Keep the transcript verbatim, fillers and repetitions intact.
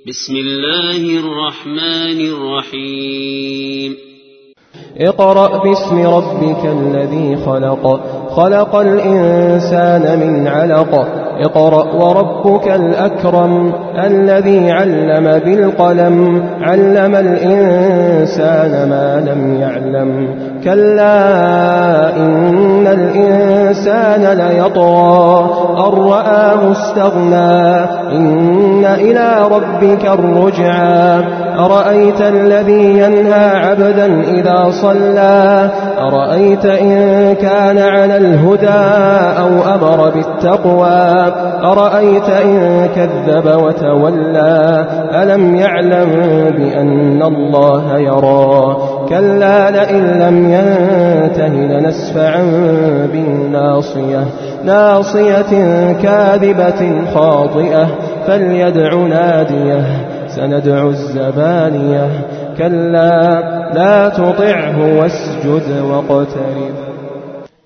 بسم الله الرحمن الرحيم اقرأ باسم ربك الذي خلق خلق الإنسان من علق اقرأ وربك الأكرم الذي علم بالقلم علم الإنسان ما لم يعلم كلا إن الإنسان ليطغى أن رآه استغنى إن إلى ربك الرجعى أرأيت الذي ينهى عبدا إذا صلى أرأيت إن كان على الهدى أو أمر بالتقوى أرأيت إن كذب وتولى ألم يعلم بأن الله يرى كلا لئن لم ينته لنسفعا بالناصية ناصية كاذبة خاطئة فليدع ناديه سندع الزبانية كلا لا تطعه واسجد واقترب